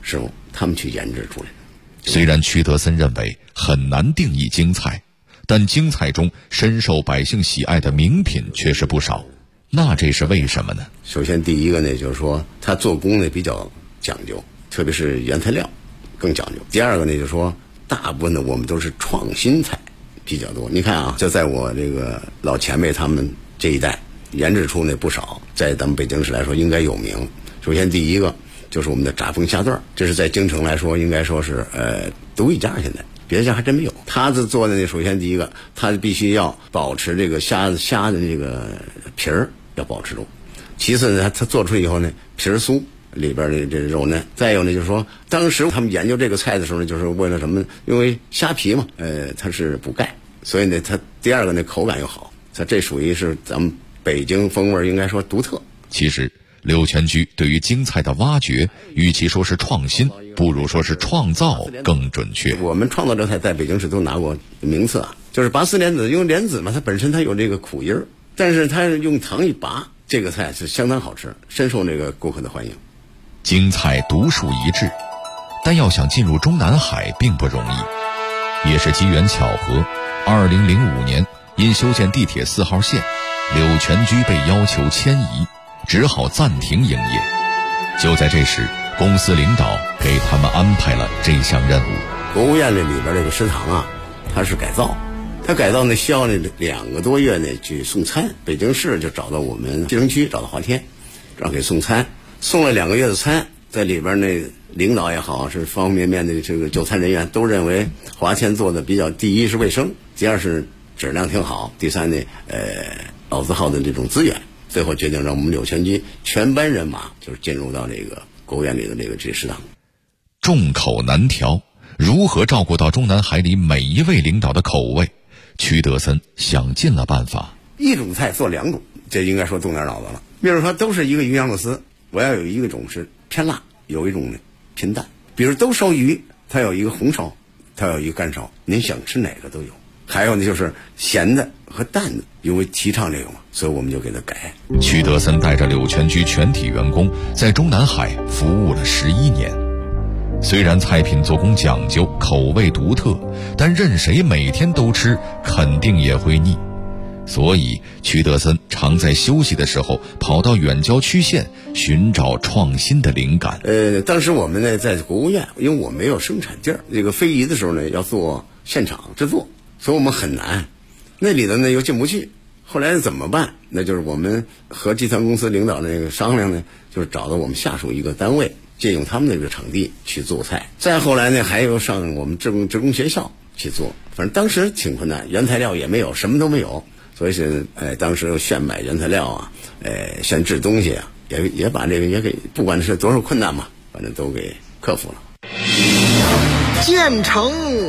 师傅他们去研制出来的。 虽然屈德森认为很难定义京菜，但京菜中深受百姓喜爱的名品却是不少。那这是为什么呢？ 首先第一个呢，就是说它做工呢比较讲究，特别是原材料更讲究。第二个呢，就是说大部分的我们都是创新菜比较多。你看啊，就在我这个老前辈他们这一代研制出呢不少，在咱们北京市来说应该有名。首先第一个就是我们的炸风虾段，这是在京城来说应该说是独一家，现在别的家还真没有。他做的呢，首先第一个，他必须要保持这个虾的这个皮儿要保持住。其次呢，他做出以后呢，皮儿酥，里边的这肉嫩。再有呢，就是说当时他们研究这个菜的时候呢，就是为了什么？因为虾皮嘛，它是补钙，所以呢，它第二个呢口感又好。它这属于是咱们北京风味，应该说独特。 其实柳泉居对于京菜的挖掘，与其说是创新，不如说是创造更准确。 我们创造这菜在北京市都拿过名次啊，就是拔丝莲子，因为莲子嘛，它本身它有这个苦音儿，但是它用糖一拔，这个菜是相当好吃，深受这个顾客的欢迎。 京菜独树一帜，但要想进入中南海并不容易。也是机缘巧合，2005年因修建地铁4号线，柳泉居被要求迁移，只好暂停营业。就在这时，公司领导给他们安排了这项任务。 国务院这里边这个食堂啊，它是改造，它改造呢需要呢2个多月呢去送餐。北京市就找到我们西城区，找到华天，让给送餐，送了2个月的餐，在里边呢领导也好，是方方面面的这个就餐人员都认为华天做的比较，第一是卫生，第二是质量挺好，第三呢老字号的这种资源。最后决定让我们柳泉居全班人马就是进入到这个国务院里的这食堂。 众口难调，如何照顾到中南海里每一位领导的口味？屈德森想尽了办法。 一种菜做2种，这应该说动点脑子了。比如说都是一个鱼香肉丝，我要有一种是偏辣，有一种呢偏淡。比如都烧鱼，它有一个红烧，它有一个干烧，您想吃哪个都有。还有呢就是咸的和淡的，因为提倡这个嘛，所以我们就给它改。 屈德森带着柳泉居全体员工在中南海服务了11年。虽然菜品做工讲究，口味独特，但任谁每天都吃，肯定也会腻。所以屈德森常在休息的时候跑到远郊区县寻找创新的灵感。 当时我们呢在国务院，因为我没有生产地儿，这个非遗的时候呢要做现场制作，所以我们很难，那里头呢又进不去。后来怎么办？那就是我们和集团公司领导那个商量呢，就是找到我们下属一个单位，借用他们那个场地去做菜。再后来呢，还有上我们职工学校去做。反正当时挺困难，原材料也没有，什么都没有，所以是当时现买原材料啊，现制东西啊，也把这个也给，不管是多少困难嘛，反正都给克服了。 建成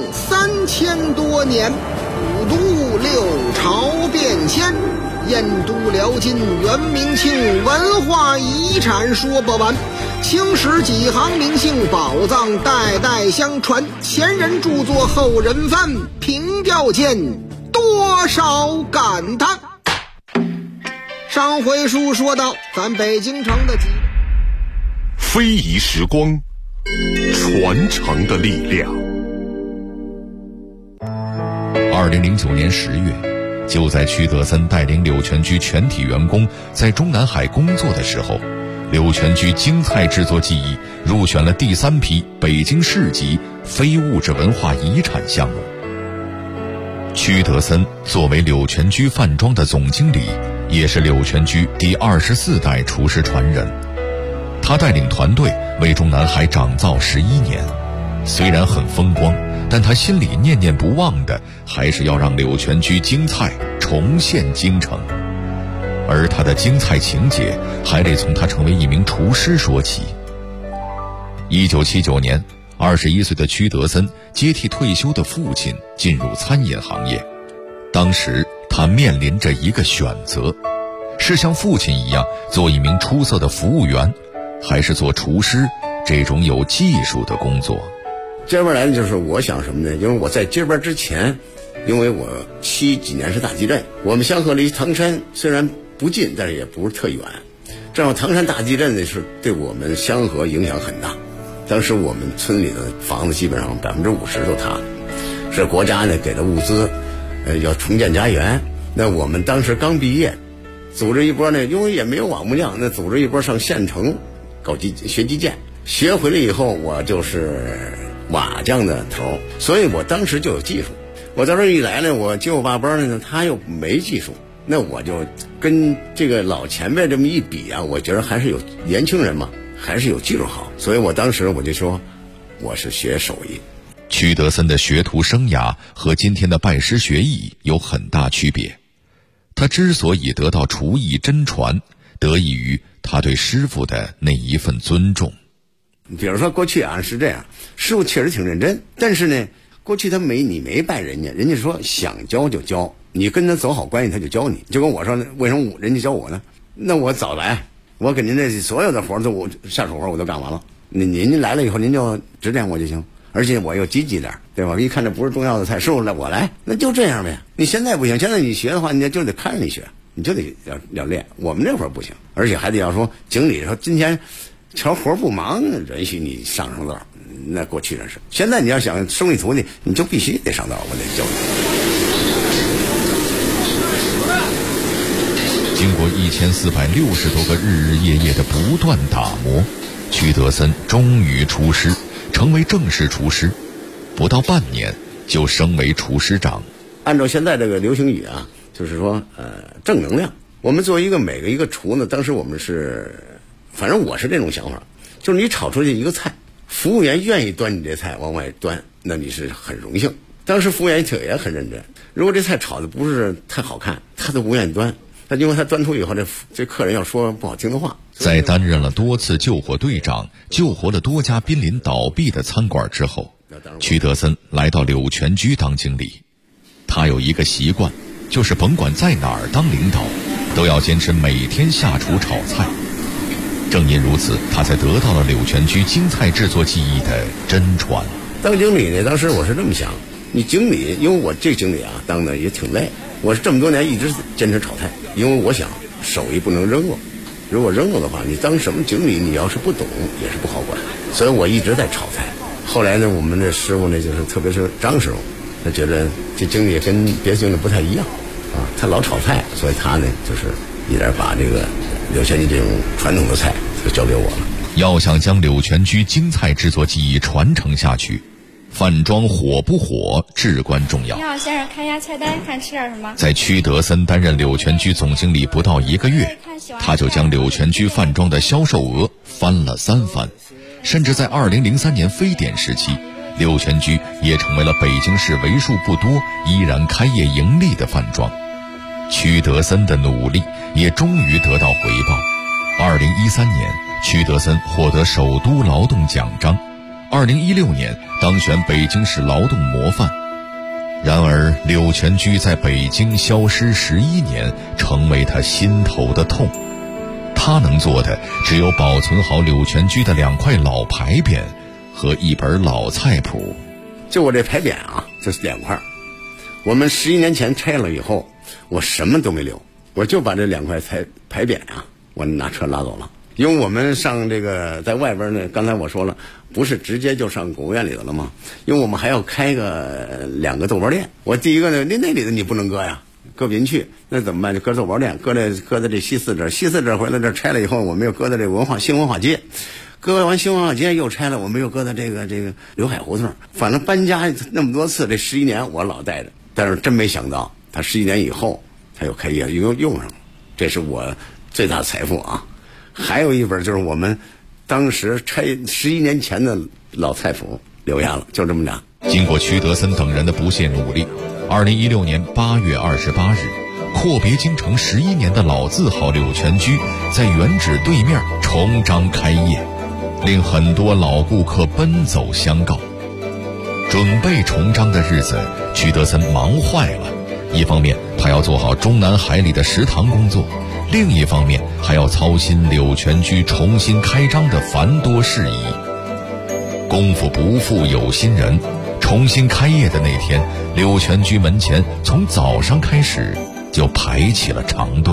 3000多年，五都6朝变迁，燕都辽金元明清，文化遗产说不完。青史几行名姓，宝藏代代相传。前人著作后人翻，凭吊间多少感叹。上回书说到，咱北京城的非遗时光，传承的力量。 2009年10月，就在屈德森带领柳泉居全体员工在中南海工作的时候，柳泉居京菜制作技艺入选了第3批北京市级非物质文化遗产项目。屈德森作为柳泉居饭庄的总经理，也是柳泉居第24代厨师传人。他带领团队为中南海掌灶11年，虽然很风光，但他心里念念不忘的还是要让柳泉居京菜重现京城。而他的京菜情节还得从他成为一名厨师说起。1979年，21岁的屈德森接替退休的父亲进入餐饮行业。当时他面临着一个选择，是像父亲一样做一名出色的服务员，还是做厨师这种有技术的工作。 这边来就是我想什么呢？因为我在这边之前，因为我70几年是大地震，我们香河离唐山虽然不近，但是也不是特远。正好唐山大地震呢是对我们香河影响很大， 当时我们村里的房子基本上50%都塌了，是国家呢给的物资，要重建家园。那我们当时刚毕业，组织一波呢，因为也没有瓦木匠，那组织一波上县城学基建，学回来以后，我就是瓦匠的头，所以我当时就有技术。我到这儿一来呢，我9把班呢，他又没技术，那我就跟这个老前辈这么一比啊，我觉得还是有年轻人嘛，还是有技术好，所以我当时我就说，我是学手艺。 屈德森的学徒生涯和今天的拜师学艺有很大区别。他之所以得到厨艺真传，得益于他对师傅的那一份尊重。 比如说过去啊是这样，师傅确实挺认真，但是呢，过去你没拜人家，人家说想教就教，你跟他走好关系他就教你。就跟我说，为什么人家教我呢？那我早来，我给您这所有的活都下手活我都干完了，您来了以后您就指点我就行，而且我又积极点，对吧？一看这不是重要的菜，师傅来我来，那就这样呗。你现在不行，现在你学的话，你就得看着你学，你就得要练。我们那会儿不行，而且还得要说经理说今天瞧活不忙，允许你上道。那过去的是，现在你要想收你徒弟，你就必须得上道，我得教你。经过1460多个日日夜夜的不断打磨，屈德森终于出师，成为正式厨师，不到半年就升为厨师长。 按照现在这个流行语啊，就是说正能量。我们作为每个厨呢，当时我们是，反正我是这种想法，就是你炒出去一个菜，服务员愿意端你这菜往外端，那你是很荣幸。当时服务员也很认真，如果这菜炒的不是太好看，他都不愿意端。他因为他端出以后，这客人要说不好听的话。 在担任了多次救火队长，救活了多家濒临倒闭的餐馆之后，屈德森来到柳泉居当经理。他有一个习惯，就是甭管在哪儿当领导，都要坚持每天下厨炒菜。正因如此，他才得到了柳泉居京菜制作技艺的真传。 当经理呢，当时我是这么想，你经理，因为我这经理啊当的也挺累，我是这么多年一直坚持炒菜，因为我想手艺不能扔了，如果扔了的话，你当什么经理，你要是不懂也是不好管，所以我一直在炒菜。后来呢，我们这师傅呢，就是特别是张师傅，他觉得这经理跟别的经理不太一样啊，他老炒菜，所以他呢就是一点把这个柳泉居这种传统的菜就交给我了。 要想将柳泉居京菜制作技艺传承下去，饭庄火不火至关重要。 你好，先生，看一下菜单，看吃点什么。 在屈德森担任柳泉居总经理不到1个月，他就将柳泉居饭庄的销售额翻了3番，甚至在2003年非典时期，柳泉居也成为了北京市为数不多依然开业盈利的饭庄。屈德森的努力也终于得到回报。2013年，屈德森获得首都劳动奖章，2016年当选北京市劳动模范。然而柳泉居在北京消失11年，成为他心头的痛。他能做的只有保存好柳泉居的2块老牌匾和一本老菜谱。 就我这牌匾啊，就是2块。我们11年前拆了以后，我什么都没留，我就把这2块牌匾啊，我拿车拉走了。因为我们上这个在外边呢，刚才我说了，不是直接就上国务院里头了吗？因为我们还要开个2个豆包店。我第一个呢，那里头你不能搁呀，搁不进去，那怎么办？就搁豆包店，搁在这西四这回来这拆了以后，我们又搁在这新文化街，搁完新文化街又拆了，我们又搁在这个刘海胡同。反正搬家那么多次，这11年我老带着，但是真没想到，他11年以后他又开业又用上了，这是我最大的财富啊。还有一本就是我们当时拆11年前的老菜谱留下了，就这么俩。 经过屈德森等人的不懈努力，2016年8月28日，阔别京城11年的老字号柳泉居在原址对面重张开业，令很多老顾客奔走相告。准备重张的日子，屈德森忙坏了。一方面他要做好中南海里的食堂工作，另一方面还要操心柳泉居重新开张的繁多事宜。功夫不负有心人，重新开业的那天，柳泉居门前从早上开始就排起了长队。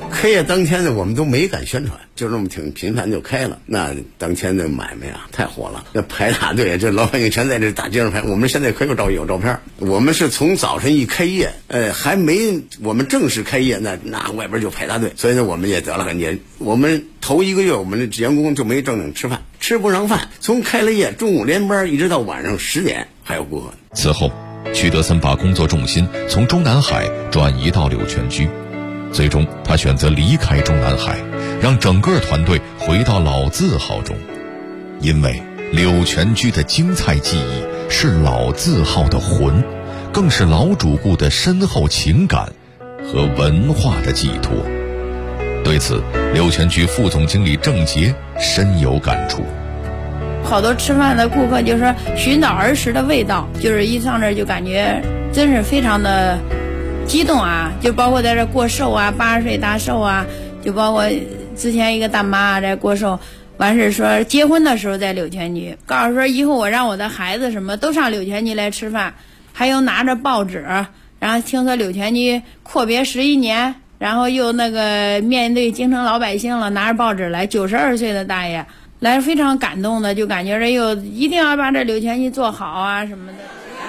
开业当天呢，我们都没敢宣传，就这么挺频繁就开了。那当天的买卖啊，太火了，那排大队，这老百姓全在这大街上排。我们现在可有照片，我们是从早晨一开业，还没我们正式开业，那外边就排大队。所以呢，我们也得了感觉，我们头1个月，我们的员工就没正吃饭，吃不上饭。从开了业，中午连班一直到晚上10点还有顾客。 此后，曲德森把工作重心从中南海转移到柳泉居。最终他选择离开中南海，让整个团队回到老字号中，因为柳泉居的京菜技艺是老字号的魂，更是老主顾的深厚情感和文化的寄托。对此，柳泉居副总经理郑杰深有感触。 好多吃饭的顾客就说寻找儿时的味道，就是一上这就感觉真是非常的激动啊，就包括在这过寿啊，80岁大寿啊，就包括之前一个大妈在过寿，完事说结婚的时候在柳泉居，告诉说以后我让我的孩子什么都上柳泉居来吃饭，还有拿着报纸，然后听说柳泉居阔别11年，然后又那个面对京城老百姓了，拿着报纸来，92岁的大爷来，非常感动的，就感觉这又一定要把这柳泉居做好啊什么的。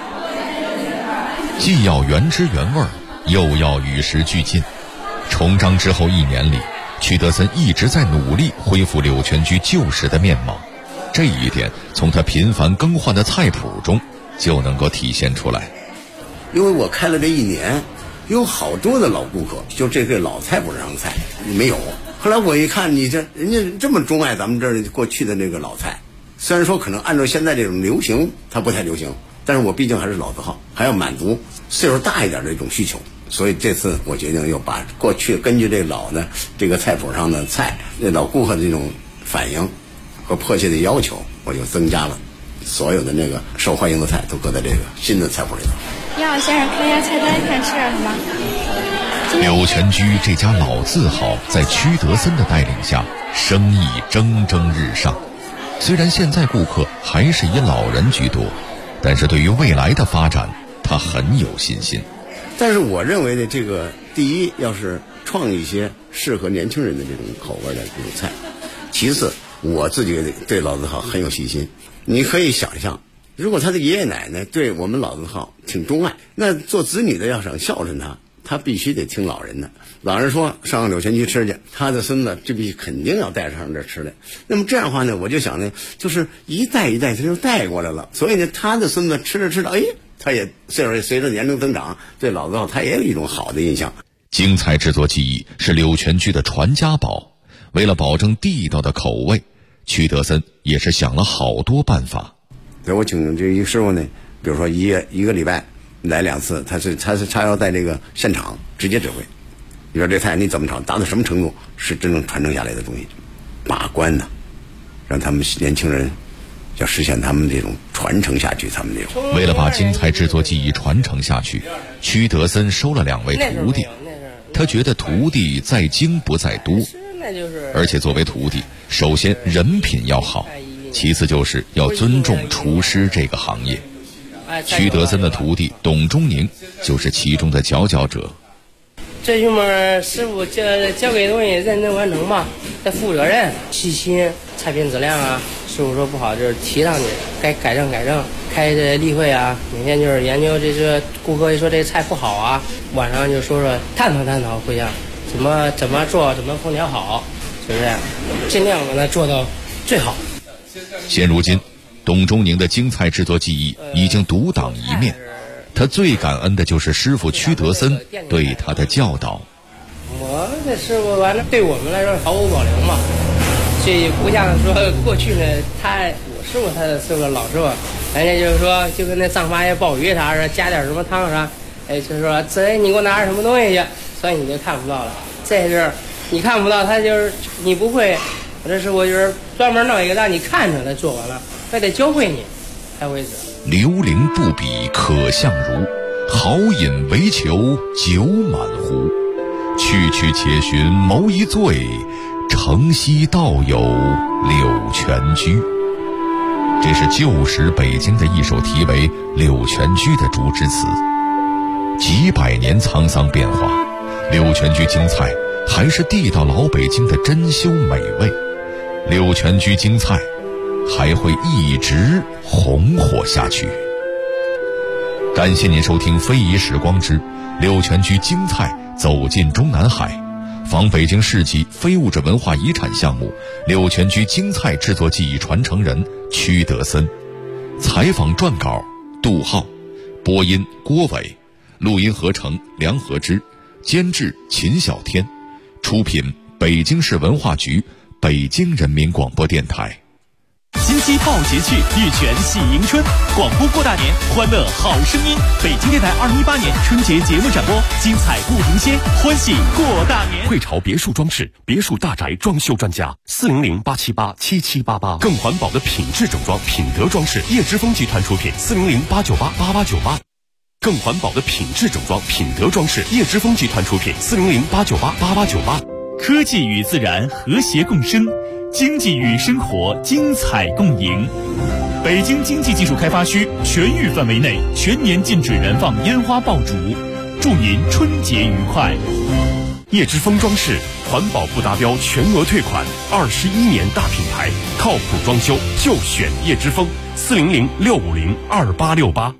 既要原汁原味，又要与时俱进。重章之后1年里，曲德森一直在努力恢复柳泉居旧时的面貌，这一点从他频繁更换的菜谱中就能够体现出来。 因为我开了这1年，有好多的老顾客，就这个老菜谱上菜没有。后来我一看，你这人家这么钟爱咱们这儿过去的那个老菜，虽然说可能按照现在这种流行，它不太流行，但是我毕竟还是老字号，还要满足岁数大一点的一种需求。所以这次我决定又把过去根据这老的这个菜谱上的菜，那老顾客的这种反应和迫切的要求，我就增加了所有的那个受欢迎的菜都搁在这个新的菜谱里头。 你好，先生，看一下菜单，看吃点什么。 柳泉居这家老字号在曲德森的带领下，生意蒸蒸日上。虽然现在顾客还是以老人居多，但是对于未来的发展，他很有信心。 但是我认为呢，这个第一要是创一些适合年轻人的这种口味的这种菜，其次我自己对老字号很有信心。你可以想象，如果他的爷爷奶奶对我们老字号挺钟爱，那做子女的要想孝顺他必须得听老人的。老人说上柳泉居吃去，他的孙子这必须肯定要带上这吃来。那么这样的话呢，我就想呢，就是一代一代他就带过来了，所以呢，他的孙子吃着，哎，他也岁数随着年龄增长，对老字号他也有一种好的印象。 京菜制作技艺是柳泉居的传家宝，为了保证地道的口味，曲德森也是想了好多办法。 所以我请这一师傅呢，比如说一个礼拜来2次，他要在这个现场直接指挥。比如说这菜你怎么炒，达到什么程度是真正传承下来的东西，把关呢，让他们年轻人要实现他们这种传承下去，他们这种。 为了把京菜制作技艺传承下去，曲德森收了2位徒弟。他觉得徒弟在精不在多，而且作为徒弟，首先人品要好，其次就是要尊重厨师这个行业。曲德森的徒弟董忠宁就是其中的佼佼者。 最起码师傅交给东西认真完成吧，得负责任、细心，菜品质量啊，师傅说不好就是提上去，该改正。开这例会啊，每天就是研究这个顾客一说这菜不好啊，晚上就说探讨会上怎么做，怎么烹调好，就这样，尽量把它做到最好。 现如今，董忠宁的京菜制作技艺已经独当一面。他最感恩的就是师傅曲德森对他的教导。 我这师傅完了，对我们来说毫无保留嘛，所以不像说过去呢，我师傅他是个老师傅，人家就是说就跟那张八爷鲍鱼啥的，加点什么汤啥，就是说这你给我拿点什么东西去，所以你就看不到了。这是你看不到，他就是你不会，我这师傅就是专门弄一个让你看着他做完了，还得教会你才为止。 流灵不比可相如，好饮为求酒满壶。去且寻谋一醉，城西道有柳泉居。这是旧时北京的一首题为《柳泉居》的竹枝词。几百年沧桑变化，柳泉居京菜还是地道老北京的珍馐美味，柳泉居京菜还会一直红火下去。感谢您收听非遗时光之柳泉居京菜走进中南海，访北京市级非物质文化遗产项目柳泉居京菜制作技艺传承人屈德森，采访撰稿杜浩，播音郭伟，录音合成梁和之，监制秦小天，出品北京市文化局北京人民广播电台。 金鸡报节去，玉泉喜迎春，广播过大年，欢乐好声音。北京电台2018年春节节目展播，精彩不停歇，欢喜过大年。 汇潮别墅装饰，别墅大宅装修专家，400-878-7788。更环保的品质整装，品德装饰，叶之峰集团出品，400-898-8898。更环保的品质整装，品德装饰，叶之峰集团出品，400-898-8898。 科技与自然和谐共生，经济与生活精彩共赢。北京经济技术开发区全域范围内全年禁止燃放烟花爆竹，祝您春节愉快。 叶之峰装饰，环保不达标全额退款，21年大品牌，靠谱装修就选叶之峰，400-650-2868。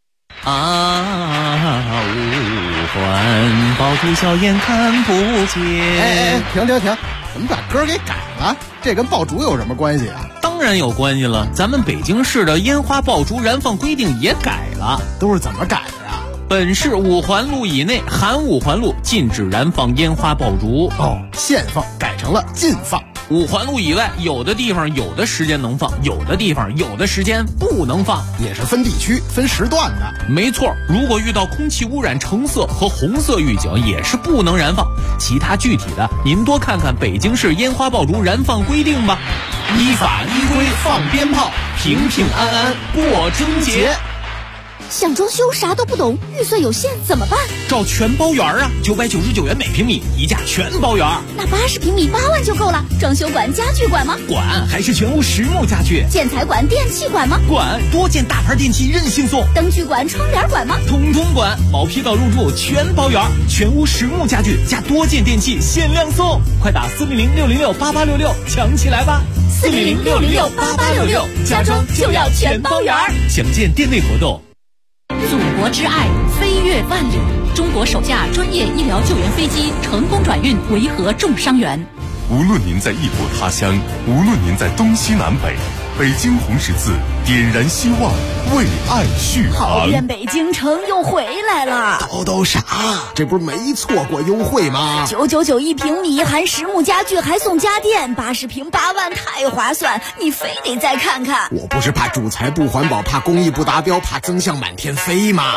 五环爆竹硝烟看不见。 停！怎么把歌给改了？这跟爆竹有什么关系啊？ 当然有关系了，咱们北京市的烟花爆竹燃放规定也改了。 都是怎么改的呀？ 本市5环路以内含5环路禁止燃放烟花爆竹。 限放改成了禁放。 5环路以外，有的地方有的时间能放，有的地方有的时间不能放， 也是分地区分时段的。 没错，如果遇到空气污染橙色和红色预警，也是不能燃放。其他具体的，您多看看北京市烟花爆竹燃放规定吧。依法依规放鞭炮，平平安安过春节。 想装修啥都不懂，预算有限怎么办？ 找全包园啊，999元每平米，一价全包园。 那80平米8万就够了。装修管、家具管吗？ 管，还是全屋实木家具。 建材管、电器管吗？ 管，多件大牌电器任性送。 灯具管、窗帘管吗？ 统统管，毛坯到入住全包园，全屋实木家具加多件电器限量送。快打400-606-8866抢起来吧 ！400-606-8866，家装就要全包园。 详见店内活动。 祖国之爱飞越万里，中国首架专业医疗救援飞机成功转运维和重伤员。 无论您在异国他乡，无论您在东西南北，北京红十字点燃希望，为爱续航。 好愿北京城又回来了。 都啥？这不是没错过优惠吗 ？999一平米，含实木家具还送家电，80平8万，太划算！你非得再看看。 我不是怕主材不环保，怕工艺不达标，怕增项满天飞吗？